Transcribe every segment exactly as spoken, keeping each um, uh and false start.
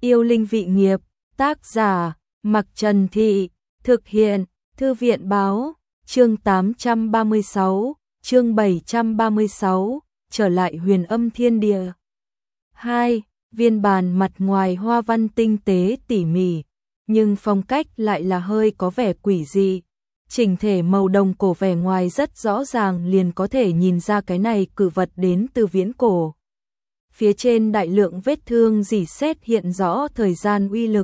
Yêu linh vị nghiệp, tác giả, Mặc Trần Thị, thực hiện, Thư viện báo, chương tám trăm ba mươi sáu, chương bảy trăm ba mươi sáu, trở lại huyền âm thiên địa. hai. Viên bàn mặt ngoài hoa văn tinh tế tỉ mỉ, nhưng phong cách lại là hơi có vẻ quỷ dị. Chỉnh thể màu đồng cổ vẻ ngoài rất rõ ràng, liền có thể nhìn ra cái này cự vật đến từ viễn cổ. Phía trên đại lượng vết thương rỉ sét hiện rõ thời gian uy lực.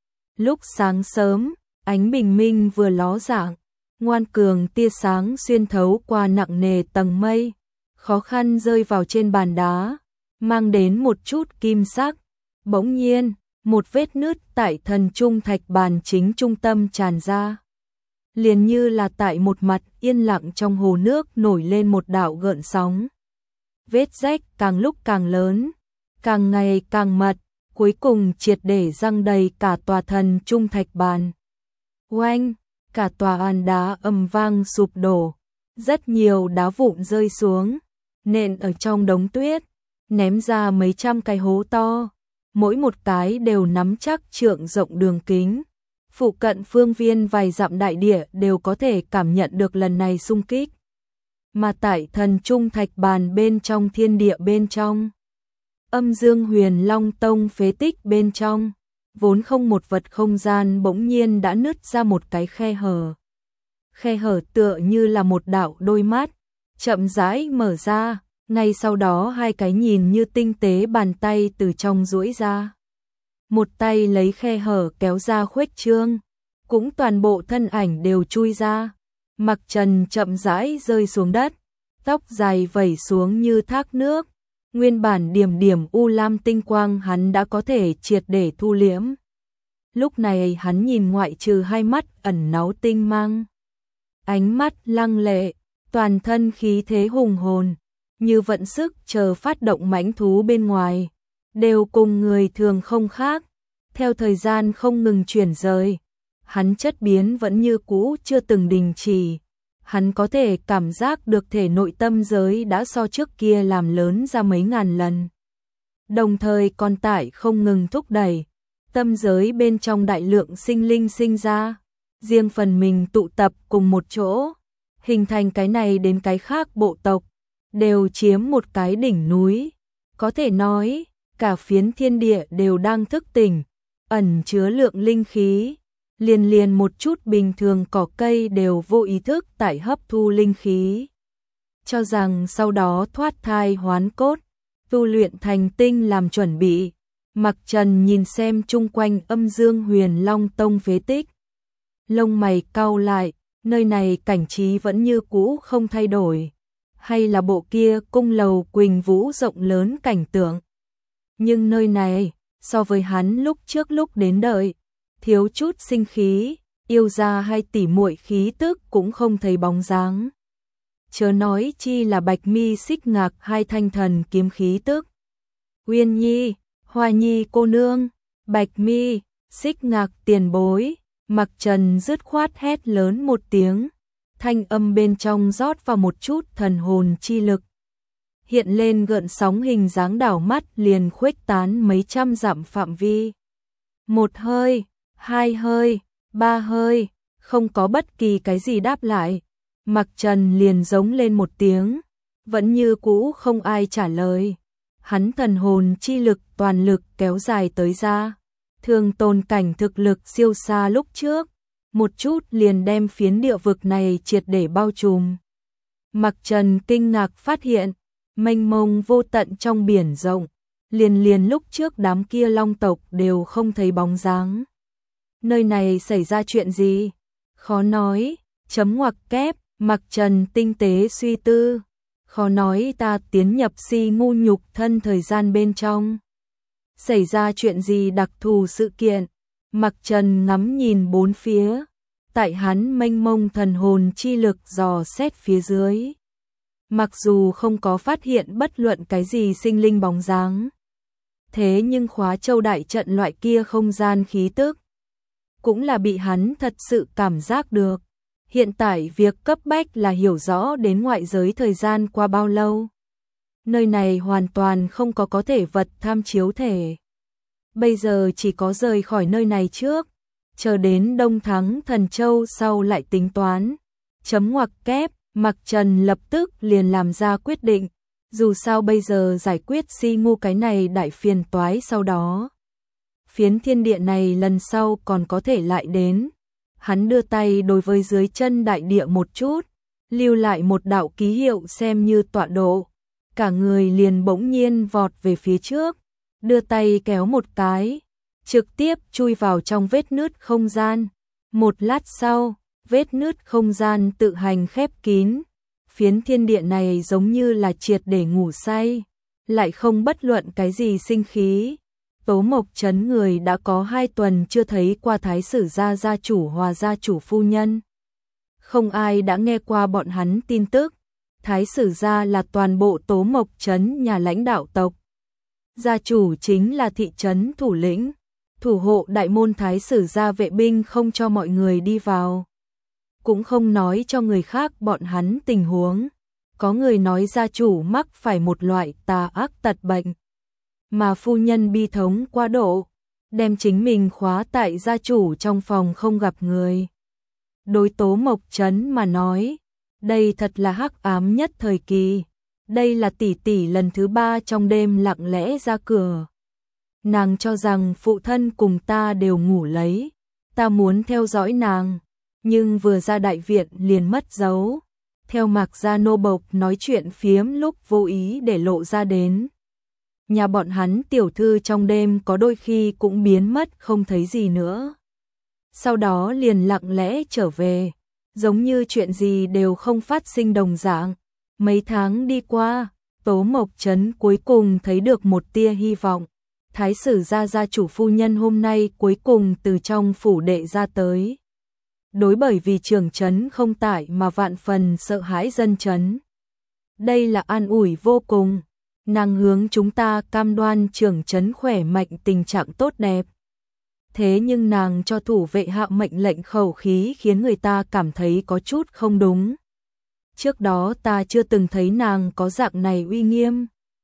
Lúc sáng sớm, ánh bình minh vừa ló dạng, ngoan cường tia sáng xuyên thấu qua nặng nề tầng mây, khó khăn rơi vào trên bàn đá, mang đến một chút kim sắc. Bỗng nhiên, một vết nứt tại thần trung thạch bàn chính trung tâm tràn ra. Liền như là tại một mặt yên lặng trong hồ nước nổi lên một đạo gợn sóng. Vết rách càng lúc càng lớn, càng ngày càng mật, cuối cùng triệt để răng đầy cả tòa thần trung thạch bàn. Oanh, cả tòa hòn đá ầm vang sụp đổ, rất nhiều đá vụn rơi xuống, nện ở trong đống tuyết, ném ra mấy trăm cái hố to, mỗi một cái đều nắm chắc trượng rộng đường kính. Phụ cận phương viên vài dặm đại địa đều có thể cảm nhận được lần này xung kích. Mà tại thần trung thạch bàn bên trong thiên địa bên trong, Âm Dương Huyền Long Tông phế tích bên trong, vốn không một vật không gian bỗng nhiên đã nứt ra một cái khe hở. Khe hở tựa như là một đạo đôi mắt, chậm rãi mở ra, ngay sau đó hai cái nhìn như tinh tế bàn tay từ trong duỗi ra. Một tay lấy khe hở kéo ra khuếch trương, cũng toàn bộ thân ảnh đều chui ra. Mặc Trần chậm rãi rơi xuống đất, tóc dài vẩy xuống như thác nước, nguyên bản điểm điểm u lam tinh quang hắn đã có thể triệt để thu liễm. Lúc này hắn nhìn ngoại trừ hai mắt ẩn náu tinh mang, ánh mắt lăng lệ, toàn thân khí thế hùng hồn, như vận sức chờ phát động mãnh thú bên ngoài, đều cùng người thường không khác. Theo thời gian không ngừng chuyển rời, hắn chất biến vẫn như cũ chưa từng đình chỉ. Hắn có thể cảm giác được thể nội tâm giới đã so trước kia làm lớn ra mấy ngàn lần. Đồng thời còn tải không ngừng thúc đẩy, tâm giới bên trong đại lượng sinh linh sinh ra, riêng phần mình tụ tập cùng một chỗ, hình thành cái này đến cái khác bộ tộc, đều chiếm một cái đỉnh núi. Có thể nói, cả phiến thiên địa đều đang thức tỉnh, ẩn chứa lượng linh khí. Liền liền một chút bình thường cỏ cây đều vô ý thức tại hấp thu linh khí. Cho rằng sau đó thoát thai hoán cốt, tu luyện thành tinh làm chuẩn bị. Mặc Trần nhìn xem chung quanh Âm Dương Huyền Long Tông phế tích, lông mày cau lại, nơi này cảnh trí vẫn như cũ không thay đổi, hay là bộ kia cung lầu Quỳnh Vũ rộng lớn cảnh tượng. Nhưng nơi này, so với hắn lúc trước lúc đến đợi, thiếu chút sinh khí, yêu ra hai tỷ muội khí tức cũng không thấy bóng dáng. Chớ nói chi là Bạch Mi Xích Ngạc hai thanh thần kiếm khí tức. Uyên Nhi, Hoa Nhi cô nương, Bạch Mi, Xích Ngạc tiền bối, Mặc Trần dứt khoát hét lớn một tiếng, thanh âm bên trong rót vào một chút thần hồn chi lực. Hiện lên gợn sóng hình dáng đảo mắt liền khuếch tán mấy trăm dặm phạm vi. Một hơi, hai hơi, ba hơi, không có bất kỳ cái gì đáp lại. Mặc Trần liền giống lên một tiếng, vẫn như cũ không ai trả lời. Hắn thần hồn chi lực toàn lực kéo dài tới ra, thường tồn cảnh thực lực siêu xa lúc trước, một chút liền đem phiến địa vực này triệt để bao trùm. Mặc Trần kinh ngạc phát hiện, mênh mông vô tận trong biển rộng, liền liền lúc trước đám kia long tộc đều không thấy bóng dáng. Nơi này xảy ra chuyện gì? Khó nói, chấm ngoặc kép, Mặc Trần tinh tế suy tư. Khó nói ta tiến nhập si ngu nhục thân thời gian bên trong. Xảy ra chuyện gì đặc thù sự kiện? Mặc Trần ngắm nhìn bốn phía, tại hắn mênh mông thần hồn chi lực dò xét phía dưới. Mặc dù không có phát hiện bất luận cái gì sinh linh bóng dáng, thế nhưng khóa châu đại trận loại kia không gian khí tức cũng là bị hắn thật sự cảm giác được. Hiện tại việc cấp bách là hiểu rõ đến ngoại giới thời gian qua bao lâu. Nơi này hoàn toàn không có có thể vật tham chiếu thể. Bây giờ chỉ có rời khỏi nơi này trước, chờ đến Đông Thắng Thần Châu sau lại tính toán. Chấm ngoặc kép, Mặc Trần lập tức liền làm ra quyết định, dù sao bây giờ giải quyết Si Ngu cái này đại phiền toái sau đó. Phiến thiên địa này lần sau còn có thể lại đến. Hắn đưa tay đối với dưới chân đại địa một chút, lưu lại một đạo ký hiệu xem như tọa độ. Cả người liền bỗng nhiên vọt về phía trước, đưa tay kéo một cái, trực tiếp chui vào trong vết nứt không gian. Một lát sau, vết nứt không gian tự hành khép kín. Phiến thiên địa này giống như là triệt để ngủ say, lại không bất luận cái gì sinh khí. Tố Mộc Trấn người đã có hai tuần chưa thấy qua Thái Sử gia gia chủ Hòa gia chủ phu nhân. Không ai đã nghe qua bọn hắn tin tức. Thái Sử gia là toàn bộ Tố Mộc Trấn nhà lãnh đạo tộc. Gia chủ chính là thị trấn thủ lĩnh, thủ hộ đại môn. Thái Sử gia vệ binh không cho mọi người đi vào, cũng không nói cho người khác bọn hắn tình huống. Có người nói gia chủ mắc phải một loại tà ác tật bệnh, mà phu nhân bi thống quá độ, đem chính mình khóa tại gia chủ trong phòng không gặp người. Đối Tố Mộc Trấn mà nói, đây thật là hắc ám nhất thời kỳ. Đây là tỷ tỷ lần thứ ba trong đêm lặng lẽ ra cửa. Nàng cho rằng phụ thân cùng ta đều ngủ lấy, ta muốn theo dõi nàng, nhưng vừa ra đại viện liền mất dấu. Theo Mạc gia nô bộc nói chuyện phiếm lúc vô ý để lộ ra đến. Nhà bọn hắn tiểu thư trong đêm có đôi khi cũng biến mất không thấy gì nữa. Sau đó liền lặng lẽ trở về, giống như chuyện gì đều không phát sinh đồng dạng. Mấy tháng đi qua, Tố Mộc Trấn cuối cùng thấy được một tia hy vọng. Thái Sử gia gia chủ phu nhân hôm nay cuối cùng từ trong phủ đệ ra tới. Đối bởi vì trưởng trấn không tại mà vạn phần sợ hãi dân trấn. Đây là an ủi vô cùng. Nàng hướng chúng ta cam đoan trưởng trấn khỏe mạnh tình trạng tốt đẹp. Thế nhưng nàng cho thủ vệ hạ mệnh lệnh khẩu khí khiến người ta cảm thấy có chút không đúng. Trước đó ta chưa từng thấy nàng có dạng này uy nghiêm.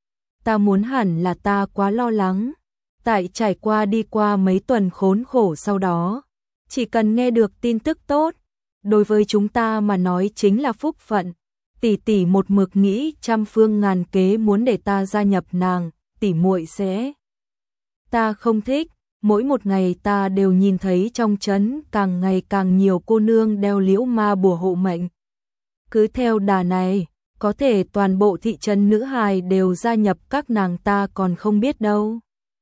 Ta muốn hẳn là ta quá lo lắng. Tại trải qua đi qua mấy tuần khốn khổ sau đó, chỉ cần nghe được tin tức tốt, đối với chúng ta mà nói chính là phúc phận. Tỷ tỷ một mực nghĩ trăm phương ngàn kế muốn để ta gia nhập nàng, tỷ muội sẽ. Ta không thích, mỗi một ngày ta đều nhìn thấy trong trấn càng ngày càng nhiều cô nương đeo liễu ma bùa hộ mệnh. Cứ theo đà này, có thể toàn bộ thị trấn nữ hài đều gia nhập các nàng ta còn không biết đâu.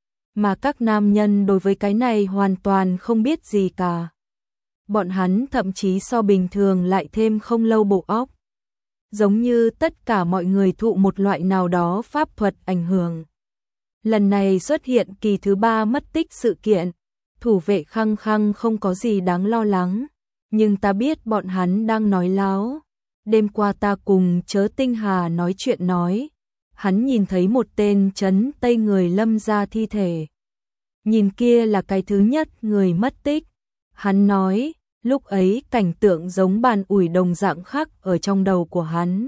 Mà các nam nhân đối với cái này hoàn toàn không biết gì cả. Bọn hắn thậm chí so bình thường lại thêm không lâu bộ óc. Giống như tất cả mọi người thụ một loại nào đó pháp thuật ảnh hưởng. Lần này xuất hiện kỳ thứ ba mất tích sự kiện, thủ vệ khăng khăng không có gì đáng lo lắng, nhưng ta biết bọn hắn đang nói láo. Đêm qua ta cùng Chớ Tinh Hà nói chuyện nói, hắn nhìn thấy một tên trấn Tây người Lâm gia thi thể. Nhìn kia là cái thứ nhất người mất tích. Hắn nói, lúc ấy cảnh tượng giống bàn ủi đồng dạng khắc ở trong đầu của hắn.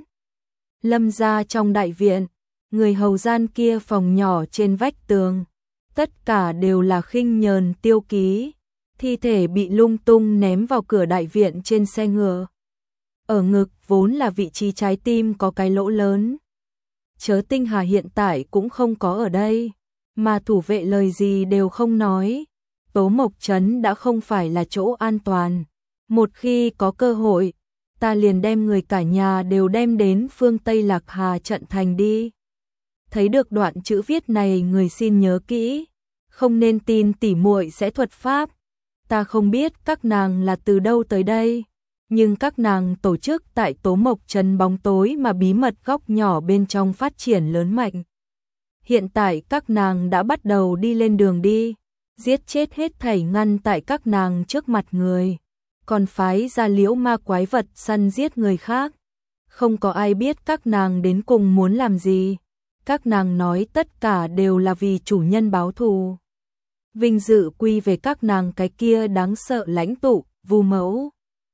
Lâm gia trong đại viện, người hầu gian kia phòng nhỏ trên vách tường, tất cả đều là khinh nhờn tiêu ký. Thi thể bị lung tung ném vào cửa đại viện trên xe ngựa. Ở ngực vốn là vị trí trái tim có cái lỗ lớn. Chớ Tinh Hà hiện tại cũng không có ở đây, mà thủ vệ lời gì đều không nói. Tố Mộc Trấn đã không phải là chỗ an toàn. Một khi có cơ hội, ta liền đem người cả nhà đều đem đến phương Tây Lạc Hà trận thành đi. Thấy được đoạn chữ viết này người xin nhớ kỹ, không nên tin tỉ muội sẽ thuật pháp. Ta không biết các nàng là từ đâu tới đây, nhưng các nàng tổ chức tại Tố Mộc Trấn bóng tối mà bí mật góc nhỏ bên trong phát triển lớn mạnh. Hiện tại các nàng đã bắt đầu đi lên đường đi, giết chết hết thảy ngăn tại các nàng trước mặt người, còn phái ra liễu ma quái vật săn giết người khác. Không có ai biết các nàng đến cùng muốn làm gì. Các nàng nói tất cả đều là vì chủ nhân báo thù. Vinh dự quy về các nàng cái kia đáng sợ lãnh tụ, Vu Mẫu.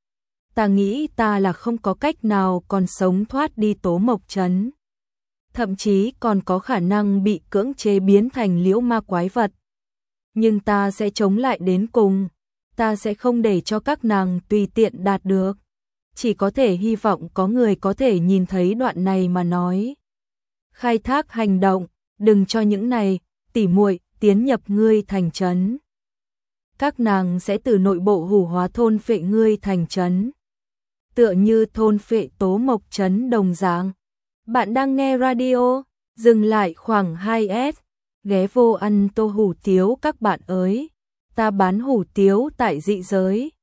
Ta nghĩ ta là không có cách nào còn sống thoát đi Tố Mộc Trấn. Thậm chí còn có khả năng bị cưỡng chế biến thành liễu ma quái vật. nhưng ta sẽ chống lại đến cùng, ta sẽ không để cho các nàng tùy tiện đạt được. Chỉ có thể hy vọng có người có thể nhìn thấy đoạn này mà nói. Khai thác hành động, đừng cho những này, tỉ muội tiến nhập ngươi thành trấn. Các nàng sẽ từ nội bộ hủ hóa thôn phệ ngươi thành trấn. Tựa như thôn phệ Tố Mộc trấn đồng dạng. Bạn đang nghe radio, dừng lại khoảng hai S, ghé vô ăn tô hủ tiếu các bạn ơi. Ta bán hủ tiếu tại dị giới.